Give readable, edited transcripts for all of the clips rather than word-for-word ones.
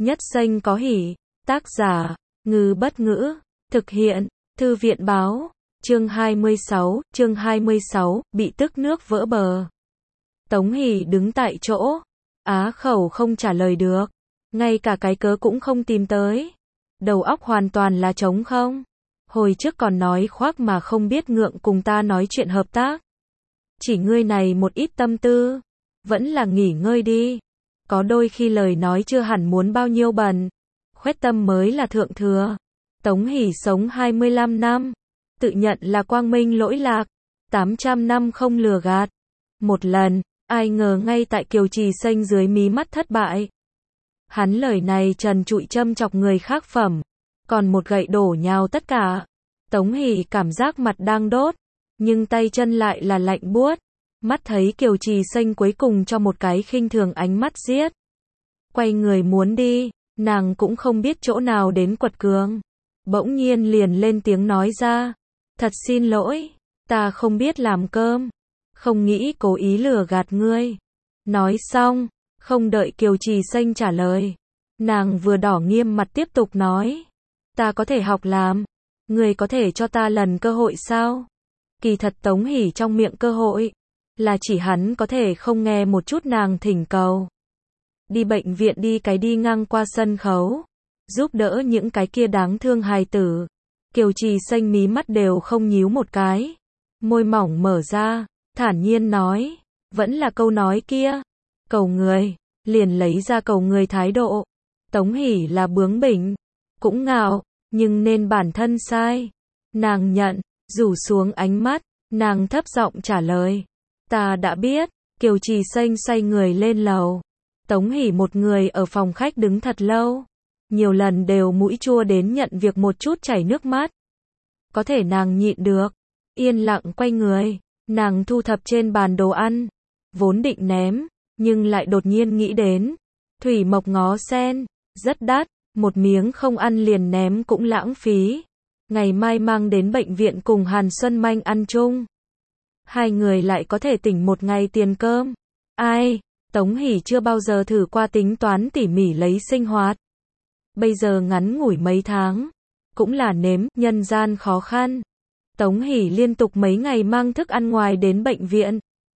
Nhất Xanh có hỉ. Tác giả, Ngư Bất Ngữ. Thực hiện, Thư viện Báo. Chương 26, bị tức nước vỡ bờ. Tống Hỷ đứng tại chỗ. Á khẩu không trả lời được. Ngay cả cái cớ cũng không tìm tới. Đầu óc hoàn toàn là trống không. Hồi trước còn nói khoác mà không biết ngượng cùng ta nói chuyện hợp tác. Chỉ ngươi này một ít tâm tư. Vẫn là nghỉ ngơi đi. Có đôi khi lời nói chưa hẳn muốn bao nhiêu bần. Khoét tâm mới là thượng thừa. Tống Hỷ sống 25 năm. Tự nhận là quang minh lỗi lạc. 800 năm không lừa gạt. Một lần, ai ngờ ngay tại Kiều Trì Xanh dưới mí mắt thất bại. Hắn lời này trần trụi châm chọc người khác phẩm. Còn một gậy đổ nhào tất cả. Tống Hỷ cảm giác mặt đang đốt. Nhưng tay chân lại là lạnh buốt. Mắt thấy Kiều Trì Xanh cuối cùng cho một cái khinh thường ánh mắt giết. Quay người muốn đi, nàng cũng không biết chỗ nào đến quật cường. Bỗng nhiên liền lên tiếng nói ra. Thật xin lỗi, ta không biết làm cơm. Không nghĩ cố ý lừa gạt ngươi. Nói xong, không đợi Kiều Trì Xanh trả lời. Nàng vừa đỏ nghiêm mặt tiếp tục nói. Ta có thể học làm. Ngươi có thể cho ta lần cơ hội sao? Kỳ thật Tống Hỷ trong miệng cơ hội. Là chỉ hắn có thể không nghe một chút nàng thỉnh cầu. Đi bệnh viện đi ngang qua sân khấu. Giúp đỡ những cái kia đáng thương hài tử. Kiều Trì Xanh mí mắt đều không nhíu một cái. Môi mỏng mở ra, thản nhiên nói. Vẫn là câu nói kia. Cầu người, liền lấy ra cầu người thái độ. Tống Hỷ là bướng bỉnh, cũng ngạo, nhưng nên bản thân sai. Nàng nhận, rủ xuống ánh mắt, nàng thấp giọng trả lời. Ta đã biết. Kiều Trì Xanh xoay người lên lầu. Tống Hỷ một người ở phòng khách đứng thật lâu. Nhiều lần đều mũi chua đến nhận việc một chút chảy nước mắt. Có thể nàng nhịn được. Yên lặng quay người. Nàng thu thập trên bàn đồ ăn. Vốn định ném, nhưng lại đột nhiên nghĩ đến. Thủy mộc ngó sen, rất đắt. Một miếng không ăn liền ném cũng lãng phí. Ngày mai mang đến bệnh viện cùng Hàn Xuân Manh ăn chung. Hai người lại có thể tỉnh một ngày tiền cơm. Ai, Tống Hỷ chưa bao giờ thử qua tính toán tỉ mỉ lấy sinh hoạt. Bây giờ ngắn ngủi mấy tháng, cũng là nếm nhân gian khó khăn. Tống Hỷ liên tục mấy ngày mang thức ăn ngoài đến bệnh viện.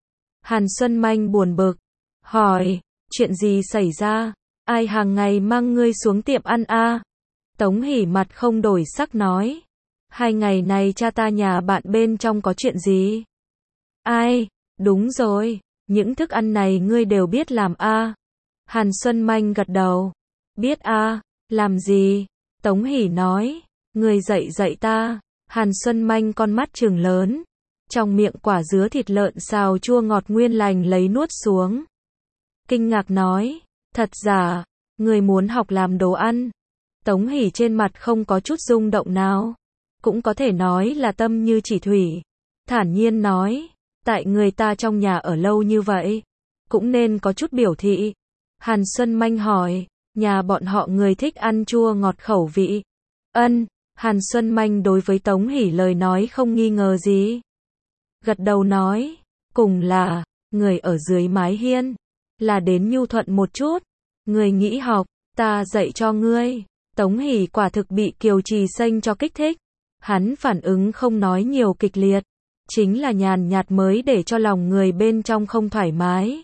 Hàn Xuân Manh buồn bực, hỏi, chuyện gì xảy ra? Ai hàng ngày mang ngươi xuống tiệm ăn a? Tống Hỷ mặt không đổi sắc nói, 2 ngày này cha ta nhà bạn bên trong có chuyện gì? Ai, đúng rồi, những thức ăn này ngươi đều biết làm a? Hàn Xuân Manh gật đầu, biết a, làm gì? Tống Hỷ nói, ngươi dạy ta. Hàn Xuân Manh con mắt trừng lớn, trong miệng quả dứa thịt lợn xào chua ngọt nguyên lành lấy nuốt xuống. Kinh ngạc nói, thật giả, ngươi muốn học làm đồ ăn? Tống Hỷ trên mặt không có chút rung động nào, cũng có thể nói là tâm như chỉ thủy. Thản nhiên nói, tại người ta trong nhà ở lâu như vậy, cũng nên có chút biểu thị. Hàn Xuân Manh hỏi, nhà bọn họ người thích ăn chua ngọt khẩu vị? Ân. Hàn Xuân Manh đối với Tống Hỷ lời nói không nghi ngờ gì. Gật đầu nói, cùng là, người ở dưới mái hiên, là đến nhu thuận một chút. Người nghĩ học, ta dạy cho ngươi. Tống Hỷ quả thực bị Kiều Trì Xanh cho kích thích. Hắn phản ứng không nói nhiều kịch liệt. Chính là nhàn nhạt mới để cho lòng người bên trong không thoải mái.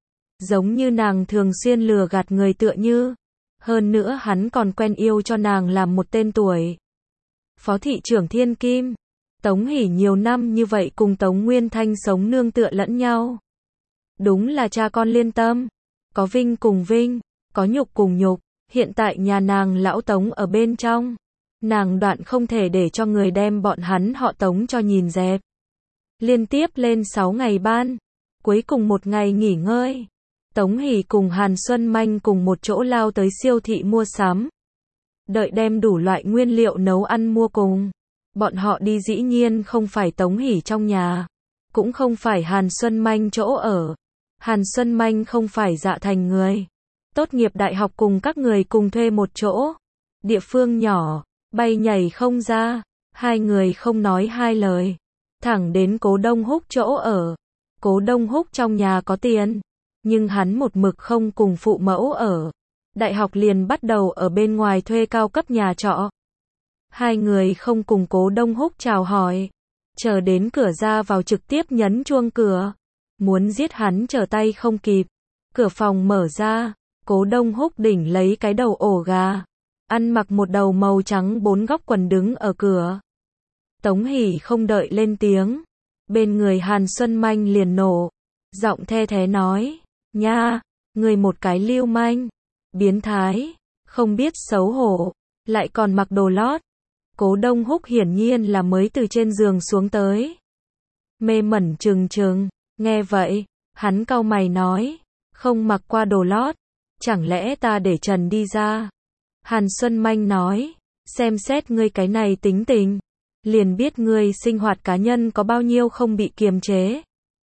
Giống như nàng thường xuyên lừa gạt người tựa như. Hơn nữa hắn còn quen yêu cho nàng làm một tên tuổi. Phó thị trưởng Thiên Kim. Tống Hỷ nhiều năm như vậy cùng Tống Nguyên Thanh sống nương tựa lẫn nhau. Đúng là cha con liên tâm. Có vinh cùng vinh, có nhục cùng nhục. Hiện tại nhà nàng lão Tống ở bên trong. Nàng đoạn không thể để cho người đem bọn hắn họ Tống cho nhìn dẹp. Liên tiếp lên 6 ngày ban. Cuối cùng một ngày nghỉ ngơi. Tống Hỷ cùng Hàn Xuân Manh cùng một chỗ lao tới siêu thị mua sắm. Đợi đem đủ loại nguyên liệu nấu ăn mua cùng. Bọn họ đi dĩ nhiên không phải Tống Hỷ trong nhà. Cũng không phải Hàn Xuân Manh chỗ ở. Hàn Xuân Manh không phải Dạ Thành người. Tốt nghiệp đại học cùng các người cùng thuê một chỗ. Địa phương nhỏ, bay nhảy không ra. Hai người không nói hai lời. Thẳng đến Cố Đông Húc chỗ ở. Cố Đông Húc trong nhà có tiền. Nhưng hắn một mực không cùng phụ mẫu ở. đại học liền bắt đầu ở bên ngoài thuê cao cấp nhà trọ. Hai người không cùng Cố Đông Húc chào hỏi, chờ đến cửa ra vào trực tiếp nhấn chuông cửa. Muốn giết hắn trở tay không kịp. Cửa phòng mở ra, Cố Đông Húc đỉnh lấy cái đầu ổ gà, ăn mặc một đầu màu trắng 4 góc quần đứng ở cửa. Tống Hỷ không đợi lên tiếng, bên người Hàn Xuân Manh liền nổ, giọng the thé nói, nha, người một cái lưu manh, biến thái, không biết xấu hổ, lại còn mặc đồ lót. Cố Đông Húc hiển nhiên là mới từ trên giường xuống tới. Mê mẩn trừng trừng, nghe vậy, hắn cau mày nói, không mặc qua đồ lót, chẳng lẽ ta để trần đi ra? Hàn Xuân Manh nói, xem xét ngươi cái này tính tình, liền biết ngươi sinh hoạt cá nhân có bao nhiêu không bị kiềm chế.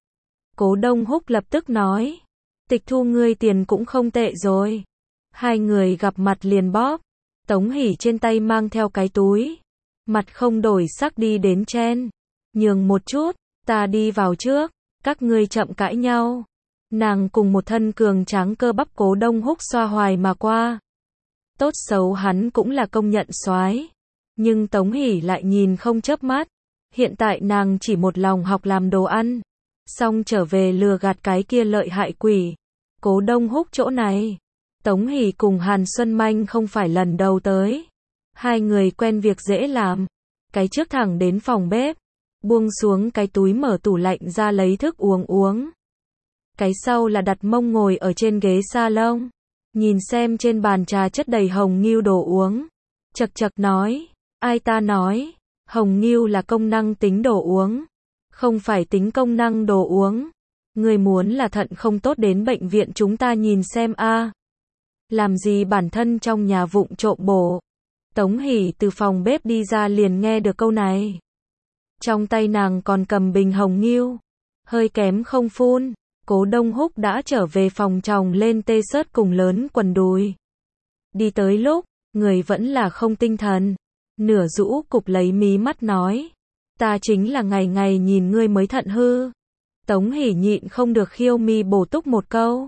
Cố Đông Húc lập tức nói, tịch thu ngươi tiền cũng không tệ rồi. Hai người gặp mặt liền bóp, Tống Hỷ trên tay mang theo cái túi, mặt không đổi sắc đi đến chen, nhường một chút, ta đi vào trước, các ngươi chậm cãi nhau. Nàng cùng một thân cường tráng cơ bắp Cố Đông Húc xoa hoài mà qua. Tốt xấu hắn cũng là công nhận soái, nhưng Tống Hỷ lại nhìn không chớp mắt. Hiện tại nàng chỉ một lòng học làm đồ ăn, xong trở về lừa gạt cái kia lợi hại quỷ. Cố Đông Húc chỗ này, Tống Hỷ cùng Hàn Xuân Manh không phải lần đầu tới. Hai người quen việc dễ làm. Cái trước thẳng đến phòng bếp, buông xuống cái túi mở tủ lạnh ra lấy thức uống. Cái sau là đặt mông ngồi ở trên ghế salon, nhìn xem trên bàn trà chất đầy hồng nghiêu đồ uống. Chật chật nói, ai ta nói, hồng nghiêu là công năng tính đồ uống, không phải tính công năng đồ uống. Người muốn là thận không tốt đến bệnh viện chúng ta nhìn xem a. Làm gì bản thân trong nhà vụng trộm bổ. Tống Hỷ từ phòng bếp đi ra liền nghe được câu này. Trong tay nàng còn cầm bình hồng nghiêu, hơi kém không phun. Cố Đông Húc đã trở về phòng tròng lên tê sớt cùng lớn quần đùi. Đi tới lúc, người vẫn là không tinh thần. Nửa rũ cụp lấy mí mắt nói, ta chính là ngày ngày nhìn ngươi mới thận hư. Tống Hỷ nhịn không được khiêu mi bổ túc một câu.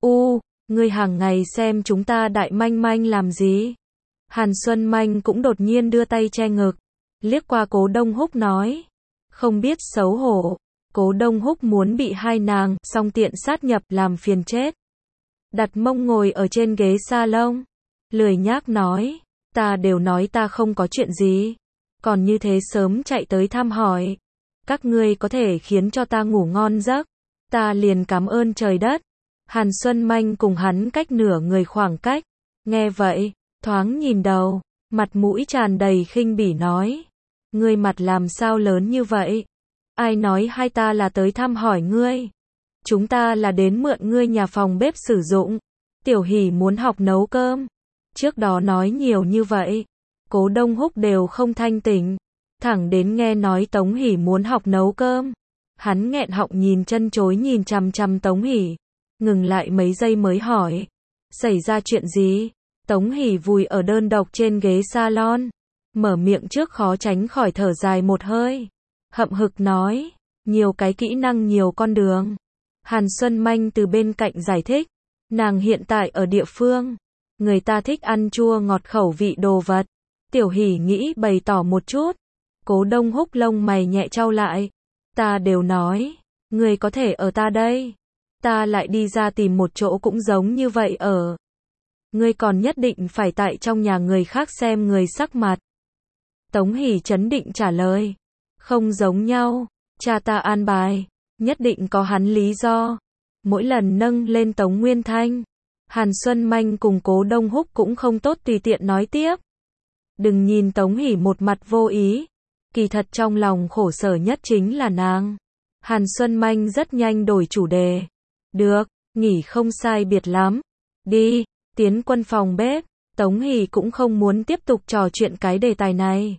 Ngươi hàng ngày xem chúng ta đại manh manh làm gì? Hàn Xuân Manh cũng đột nhiên đưa tay che ngực, liếc qua Cố Đông Húc nói, không biết xấu hổ. Cố Đông Húc muốn bị hai nàng song tiện sát nhập làm phiền chết. Đặt mông ngồi ở trên ghế salon, lười nhác nói, ta đều nói ta không có chuyện gì, còn như thế sớm chạy tới thăm hỏi. Các ngươi có thể khiến cho ta ngủ ngon giấc, ta liền cảm ơn trời đất. Hàn Xuân Manh cùng hắn cách nửa người khoảng cách, nghe vậy, thoáng nhìn đầu, mặt mũi tràn đầy khinh bỉ nói, ngươi mặt làm sao lớn như vậy? Ai nói hai ta là tới thăm hỏi ngươi? Chúng ta là đến mượn ngươi nhà phòng bếp sử dụng. Tiểu Hỷ muốn học nấu cơm. Trước đó nói nhiều như vậy, Cố Đông Húc đều không thanh tỉnh. Thẳng đến nghe nói Tống Hỷ muốn học nấu cơm, hắn nghẹn họng nhìn chân chối nhìn chằm chằm Tống Hỷ, ngừng lại mấy giây mới hỏi, xảy ra chuyện gì? Tống Hỷ vùi ở đơn độc trên ghế salon, mở miệng trước khó tránh khỏi thở dài một hơi. Hậm hực nói, nhiều cái kỹ năng nhiều con đường. Hàn Xuân Manh từ bên cạnh giải thích, nàng hiện tại ở địa phương, người ta thích ăn chua ngọt khẩu vị đồ vật. Tiểu Hỷ nghĩ bày tỏ một chút. Cố Đông Húc lông mày nhẹ chau lại, ta đều nói, người có thể ở ta đây, ta lại đi ra tìm một chỗ cũng giống như vậy ở. Ngươi còn nhất định phải tại trong nhà người khác xem người sắc mặt. Tống Hỷ trấn định trả lời, không giống nhau, cha ta an bài, nhất định có hắn lý do. Mỗi lần nâng lên Tống Nguyên Thanh, Hàn Xuân Manh cùng Cố Đông Húc cũng không tốt tùy tiện nói tiếp. Đừng nhìn Tống Hỷ một mặt vô ý, kỳ thật trong lòng khổ sở nhất chính là nàng. Hàn Xuân Manh rất nhanh đổi chủ đề. Được, nghỉ không sai biệt lắm. Đi, tiến quân phòng bếp. Tống Hỷ cũng không muốn tiếp tục trò chuyện cái đề tài này.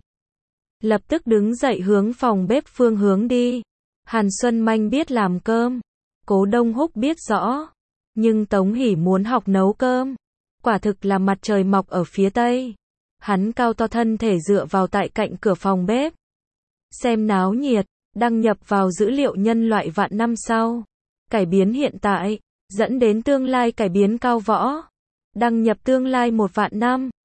Lập tức đứng dậy hướng phòng bếp phương hướng đi. Hàn Xuân Manh biết làm cơm, Cố Đông Húc biết rõ, nhưng Tống Hỷ muốn học nấu cơm, quả thực là mặt trời mọc ở phía tây. Hắn cao to thân thể dựa vào tại cạnh cửa phòng bếp, xem náo nhiệt, đăng nhập vào dữ liệu nhân loại vạn năm sau, cải biến hiện tại, dẫn đến tương lai cải biến cao võ. Đăng nhập tương lai 1 vạn năm.